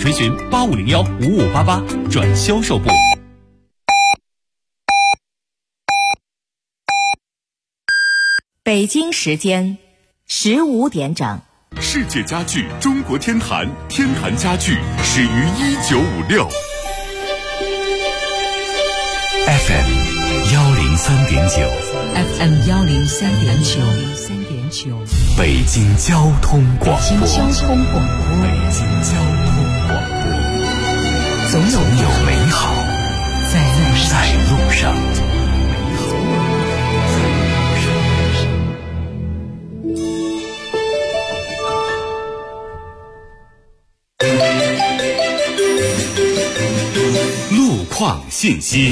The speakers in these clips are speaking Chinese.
垂询85015588转销售部。 北京时间15点整。 世界家具中国天坛，天坛家具始于1956。 FM 103.9 FM 103.9 北京交通广播。 北京交通广播，总有美好在路上。 路况信息。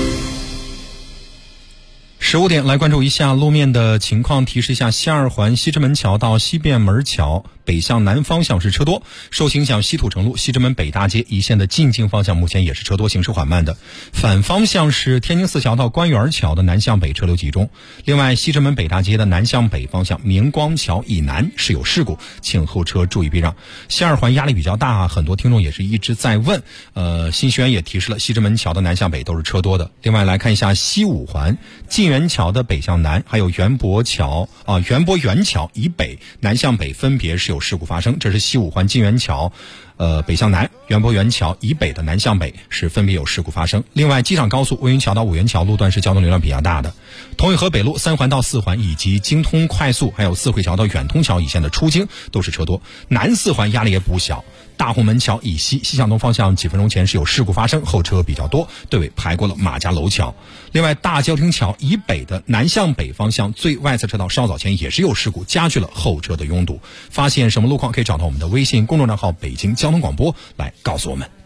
15点来关注一下路面的情况，提示一下西二环西直门桥到西便门桥北向南方向是车多，受影响西土城路西直门北大街一线的进京方向目前也是车多，行驶缓慢的。反方向是天津四桥到官园桥的南向北车流集中。另外西直门北大街的南向北方向明光桥以南是有事故，请后车注意避让。西二环压力比较大，很多听众也是一直在问，信息员也提示了西直门桥的南向北都是车多的。另外来看一下西五环晋源桥的北向南，还有元博园桥以北南向北分别是有事故发生，这是西五环晋源桥北向南，元博园桥以北的南向北是分别有事故发生。另外机场高速魏云桥到五元桥路段是交通流量比较大的。同运河北路3环到4环以及京通快速还有四惠桥到远通桥以线的出京都是车多。南4环压力也不小，大红门桥以西向东方向几分钟前是有事故发生，后车比较多，队尾排过了马家楼桥。另外大郊厅桥以北的南向北方向最外侧车道稍早前也是有事故，加剧了后车的拥堵。发现什么路况可以找到我们的微信公众账号北京交通广播来告诉我们。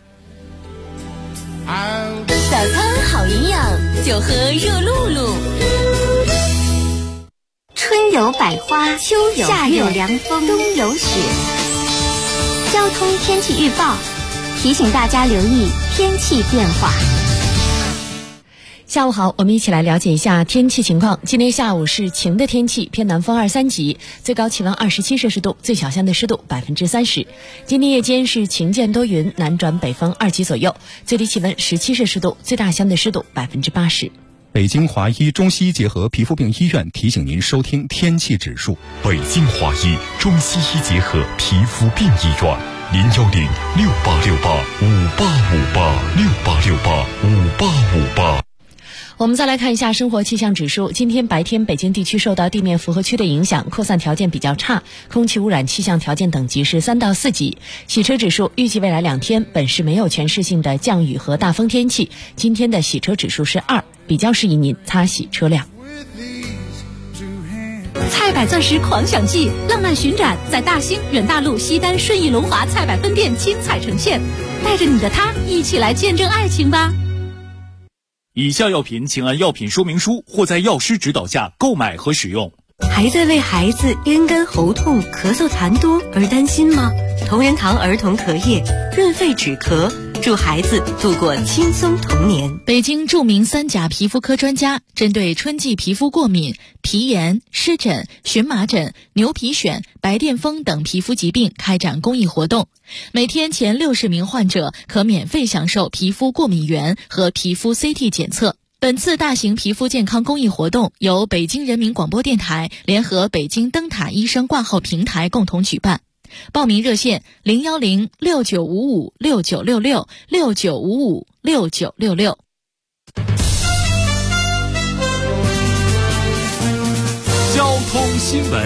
早餐好营养，就喝热露露。 春有百花，秋有夏有凉风，冬有雪。交通天气预报提醒大家留意天气变化。 下午好，我们一起来了解一下天气情况。今天下午是晴的天气，偏南风2、3级，最高气温27摄氏度，最小相对湿度30%。今天夜间是晴间多云，南转北风2级左右，最低气温17摄氏度，最大相对湿度80%。 北京华医中西医结合皮肤病医院提醒您收听天气指数。 北京华医中西医结合皮肤病医院，0106868585868685858。 我们再来看一下生活气象指数。今天白天北京地区受到地面符合区的影响，扩散条件比较差，空气污染气象条件等级是3到4级。洗车指数预计未来2天本市没有全市性的降雨和大风天气，今天的洗车指数是2，比较适宜您擦洗车辆。 菜百钻石狂想季浪漫巡展在大兴、远大路、西单、顺义、龙华菜百分店精彩呈现，带着你的他一起来见证爱情吧。 以下药品请按药品说明书或在药师指导下购买和使用。 还在为孩子咽干喉痛、咳嗽痰多而担心吗？同仁堂儿童咳液润肺止咳，助孩子度过轻松童年。 北京著名3甲皮肤科专家针对春季皮肤过敏、皮炎、湿疹、荨麻疹、牛皮癣、白癜风等皮肤疾病开展公益活动，每天前60名患者可免费享受皮肤过敏原和皮肤 CT 检测。本次大型皮肤健康公益活动由北京人民广播电台联合北京灯塔医生挂号平台共同举办。报名热线0106955696669556966。 交通新闻。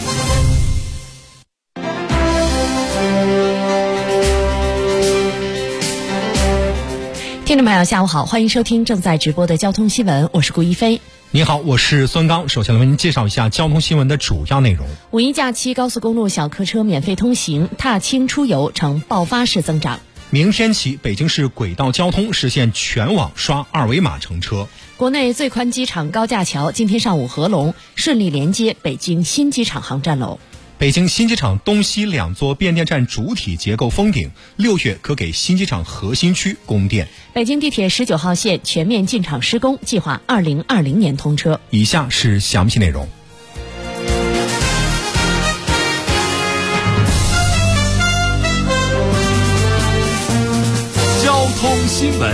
听众朋友下午好，欢迎收听正在直播的交通新闻，我是顾一飞。 你好，我是孙刚。首先来为您介绍一下交通新闻的主要内容。 五一假期高速公路小客车免费通行，踏青出游呈爆发式增长。 明天起，北京市轨道交通实现全网刷2维码乘车。 国内最宽机场高架桥今天上午合龙，顺利连接北京新机场航站楼。 北京新机场东西2座变电站主体结构封顶，6月可给新机场核心区供电。 北京地铁19号线全面进场施工，计划2020年通车。 以下是详细内容。 通新闻。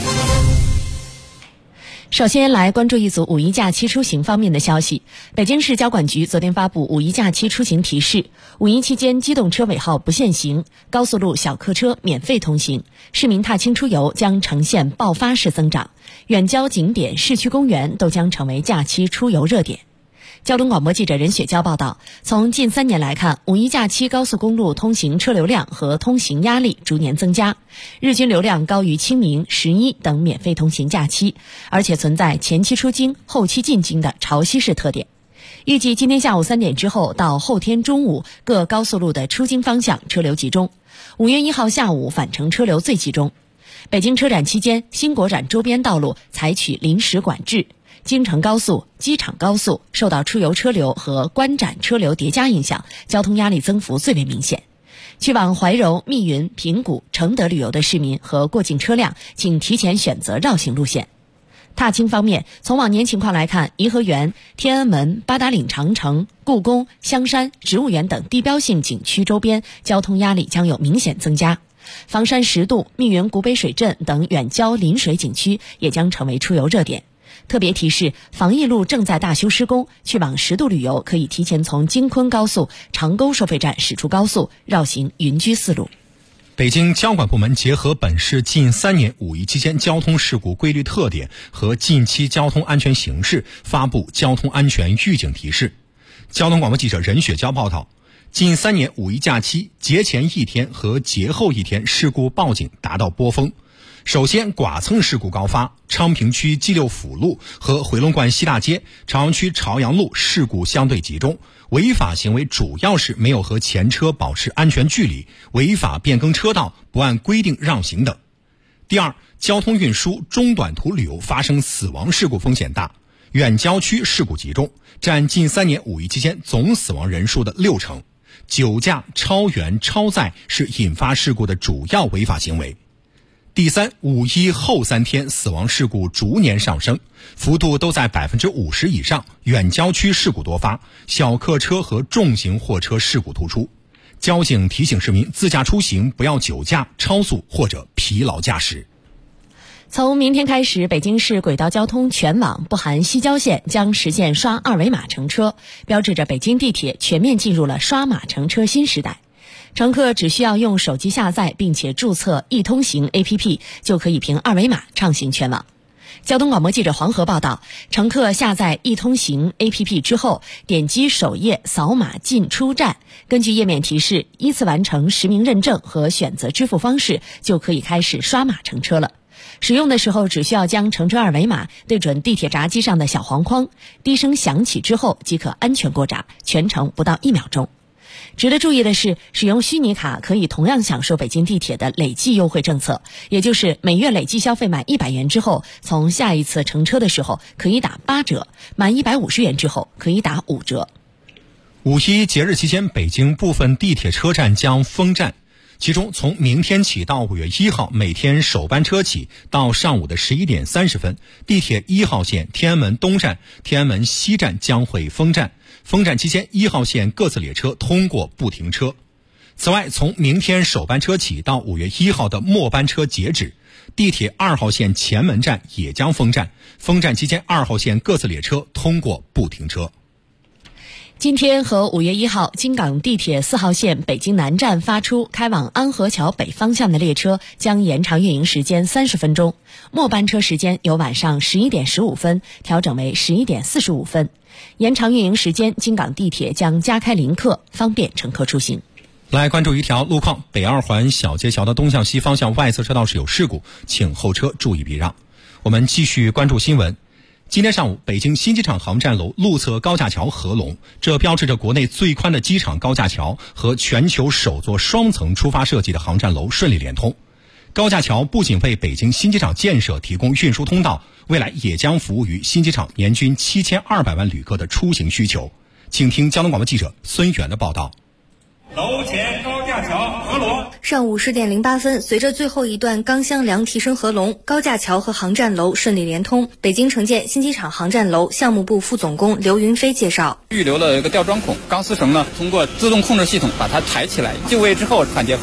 首先来关注一组五一假期出行方面的消息。北京市交管局昨天发布五一假期出行提示，五一期间机动车尾号不限行，高速路小客车免费通行，市民踏青出游将呈现爆发式增长，远郊景点、市区公园都将成为假期出游热点。交通广播记者任雪娇报道，从近3年来看，五一假期高速公路通行车流量和通行压力逐年增加，日均流量高于清明、11等免费通行假期，而且存在前期出京、后期进京的潮汐式特点。预计今天下午3点之后到后天中午，各高速路的出京方向车流集中，5月1号下午返程车流最集中。北京车展期间，新国展周边道路采取临时管制，京承高速、机场高速受到出游车流和观展车流叠加影响，交通压力增幅最为明显。去往怀柔、密云、平谷、承德旅游的市民和过境车辆，请提前选择绕行路线。踏青方面，从往年情况来看，颐和园、天安门、八达岭长城、故宫、香山、植物园等地标性景区周边交通压力将有明显增加。房山10渡、密云古北水镇等远郊临水景区也将成为出游热点。特别提示，防疫路正在大修施工，去往10渡旅游可以提前从京昆高速长沟收费站驶出高速，绕行云居4路。 北京交管部门结合本市近3年五一期间交通事故规律特点和近期交通安全形势，发布交通安全预警提示。交通广播记者任雪娇报道，近3年五一假期节前1天和节后1天事故报警达到波峰。首先，剐蹭事故高发，昌平区G6辅路和回龙观西大街、朝阳区朝阳路事故相对集中，违法行为主要是没有和前车保持安全距离、违法变更车道、不按规定让行等。第二，交通运输中短途旅游发生死亡事故风险大，远郊区事故集中，占近3年五一期间总死亡人数的60%。酒驾、超员、超载是引发事故的主要违法行为。第三，五一后3天死亡事故逐年上升，幅度都在50%以上，远郊区事故多发，小客车和重型货车事故突出。交警提醒市民自驾出行不要酒驾、超速或者疲劳驾驶。 从明天开始，北京市轨道交通全网不含西郊线将实现刷二维码乘车，标志着北京地铁全面进入了刷码乘车新时代。乘客只需要用手机下载并且注册易通行 APP， 就可以凭二维码畅行全网。交通广播记者黄河报道，乘客下载易通行 APP 之后，点击首页扫码进出站，根据页面提示依次完成实名认证和选择支付方式，就可以开始刷码乘车了。使用的时候只需要将乘车二维码对准地铁闸机上的小黄框，低声响起之后即可安全过闸，全程不到1秒钟。值得注意的是，使用虚拟卡可以同样享受北京地铁的累计优惠政策，也就是每月累计消费满100元之后，从下一次乘车的时候可以打8折，满150元之后可以打5折。 五一节日期间，北京部分地铁车站将封站，其中从明天起到5月1号每天首班车起到上午的11点30分，地铁1号线天安门东站、天安门西站将会封站。封站期间，1号线各次列车通过不停车。此外，从明天首班车起到5月1号的末班车截止，地铁2号线前门站也将封站。封站期间，2号线各次列车通过不停车。 今天和5月1号，京港地铁4号线北京南站发出开往安河桥北方向的列车将延长运营时间30分钟，末班车时间由晚上11点15分调整为11点45分。延长运营时间，京港地铁将加开临客，方便乘客出行。 来关注一条路况，北2环小街桥的东向西方向外侧车道是有事故，请后车注意避让。我们继续关注新闻。今天上午，北京新机场航站楼路侧高架桥合龙，这标志着国内最宽的机场高架桥和全球首座双层出发设计的航站楼顺利连通。高架桥不仅为北京新机场建设提供运输通道，未来也将服务于新机场年均7200万旅客的出行需求。请听交通广播记者孙源的报道。 楼前高架桥合龙。 上午10点08分，随着最后一段钢箱梁提升合龙，高架桥和航站楼顺利连通。北京城建新机场航站楼项目部副总工刘云飞介绍， 预留了一个吊装孔，钢丝绳呢通过自动控制系统把它抬起来，就位之后焊接合龙。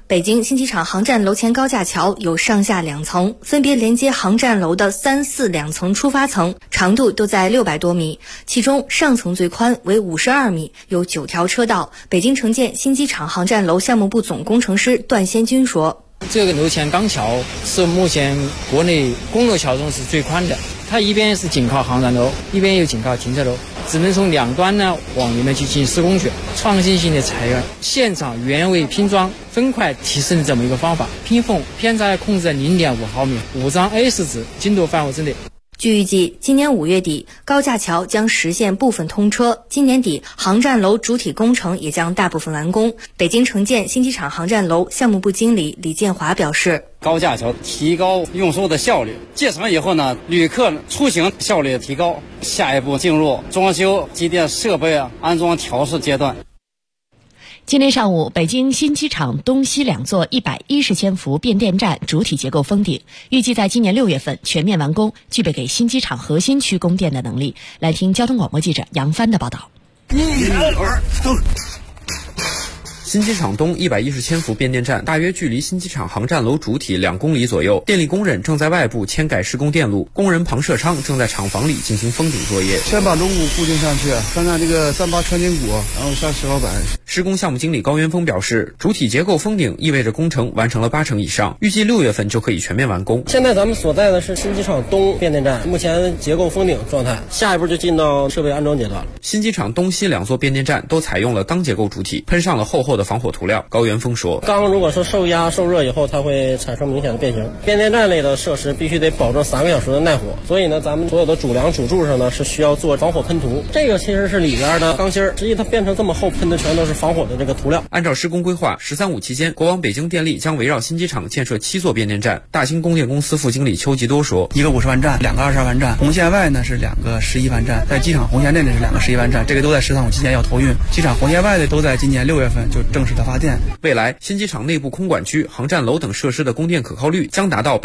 北京新机场航站楼前高架桥有上下2层，分别连接航站楼的3、4两层出发层，长度都在600多米，其中上层最宽为52米，有9条车道。北京城建新机场航站楼项目部总工程师段先军说， 这个楼前钢桥是目前国内公路桥中是最宽的，它一边是紧靠航站楼，一边又紧靠停车楼，只能从两端呢往里面去进行施工去，创新性的采用现场原位拼装分块提升的这么一个方法，拼缝偏差控制在 0.5毫米，5张 A4 纸精度范围之内。 据预计，今年5月底，高架桥将实现部分通车。今年底，航站楼主体工程也将大部分完工。北京城建新机场航站楼项目部经理李建华表示， 高架桥提高运输的效率，建成以后呢，旅客出行效率提高。下一步进入装修、机电设备安装调试阶段。 今天上午，北京新机场东西2座110千伏变电站主体结构封顶，预计在今年6月份全面完工，具备给新机场核心区供电的能力。来听交通广播记者杨帆的报道。 新机场东110千伏变电站大约距离新机场航站楼主体2公里左右，电力工人正在外部迁改施工电路，工人庞社昌正在厂房里进行封顶作业。 先把龙骨固定上去，看看这个38穿筋骨，然后上石膏板。 施工项目经理高元峰表示，主体结构封顶意味着工程完成了80%以上，预计6月份就可以全面完工。 现在咱们所在的是新机场东变电站，目前结构封顶状态，下一步就进到设备安装阶段了。 新机场东西2座变电站都采用了钢结构主体，喷上了厚厚的防火涂料。高元峰说， 钢如果说受压受热以后，它会产生明显的变形。变电站类的设施必须得保证3个小时的耐火，所以呢，咱们所有的主梁主柱上呢是需要做防火喷涂。这个其实是里边的钢芯，实际它变成这么厚，喷的全都是防火的这个涂料。 按照施工规划，“13·5”期间，国网北京电力将围绕新机场建设7座变电站。大兴供电公司副经理邱吉多说， 一个50万站，2个22万站，红线外呢是2个11万站，在机场红线内呢是2个11万站，这个都在“13·5”期间要投运。机场红线外的都在今年6月份就正式的发电。 未来，新机场内部空管区、航站楼等设施的供电可靠率将达到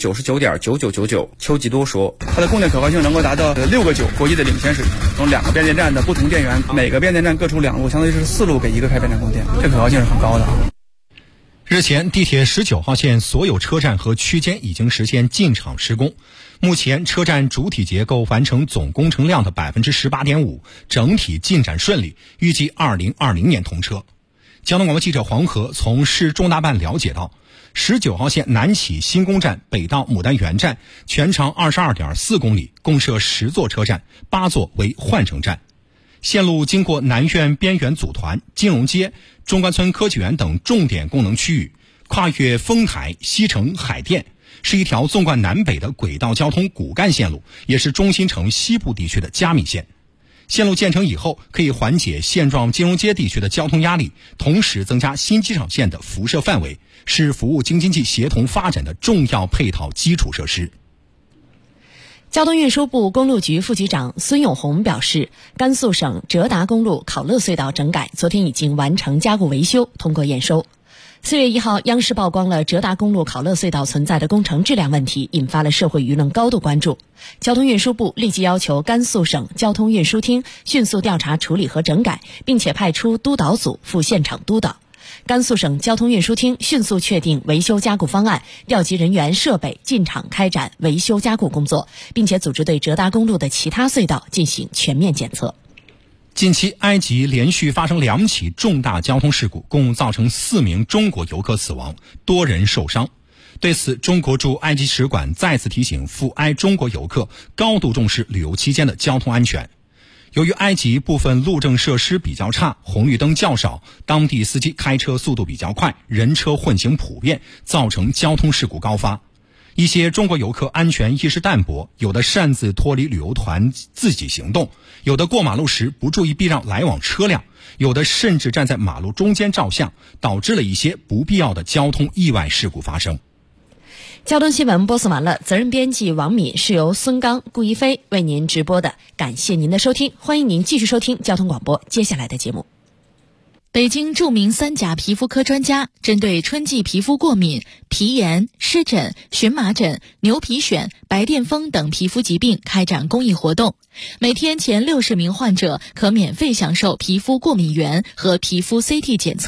99.9999%。邱吉多说， 它的供电可靠性能够达到6个9，国际的领先水平。从2个变电站的不同电源，每个变电站各出2路，相当于是4路给一个开变站供电，这可靠性是很高的。 日前，地铁19号线所有车站和区间已经实现进场施工，目前车站主体结构完成总工程量的 18.5%， 整体进展顺利，预计2020年通车。交通广播记者黄河从市重大办了解到，19号线南起新宫站北到牡丹园站，全长22.4公里，共设10座车站，8座为换乘站。线路经过南苑边缘组团、金融街、中关村科技园等重点功能区域，跨越丰台、西城、海淀，是一条纵贯南北的轨道交通骨干线路，也是中心城西部地区的加密线。线路建成以后，可以缓解现状金融街地区的交通压力，同时增加新机场线的辐射范围，是服务京津冀协同发展的重要配套基础设施。 交通运输部公路局副局长孙永红表示，甘肃省哲达公路考乐隧道整改昨天已经完成加固维修，通过验收。4月1号，央视曝光了哲达公路考乐隧道存在的工程质量问题，引发了社会舆论高度关注。交通运输部立即要求甘肃省交通运输厅迅速调查处理和整改，并且派出督导组赴现场督导。甘肃省交通运输厅迅速确定维修加固方案，调集人员设备进场开展维修加固工作，并且组织对哲达公路的其他隧道进行全面检测。 近期，埃及连续发生2起重大交通事故，共造成4名中国游客死亡，多人受伤。对此，中国驻埃及使馆再次提醒赴埃中国游客高度重视旅游期间的交通安全。由于埃及部分路政设施比较差，红绿灯较少，当地司机开车速度比较快，人车混行普遍，造成交通事故高发。一些中国游客安全意识淡薄，有的擅自脱离旅游团自己行动，有的过马路时不注意避让来往车辆，有的甚至站在马路中间照相，导致了一些不必要的交通意外事故发生。 交通新闻播送完了，责任编辑王敏，是由孙刚、顾一飞为您直播的，感谢您的收听，欢迎您继续收听交通广播接下来的节目。 北京著名3甲皮肤科专家针对春季皮肤过敏、皮炎、湿疹、荨麻疹、牛皮癣、白癜风等皮肤疾病开展公益活动，每天前60名患者可免费享受皮肤过敏原和皮肤 CT 检测。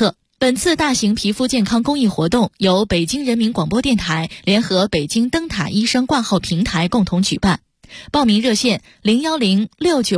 本次大型皮肤健康公益活动由北京人民广播电台联合北京灯塔医生挂号平台共同举办，报名热线01069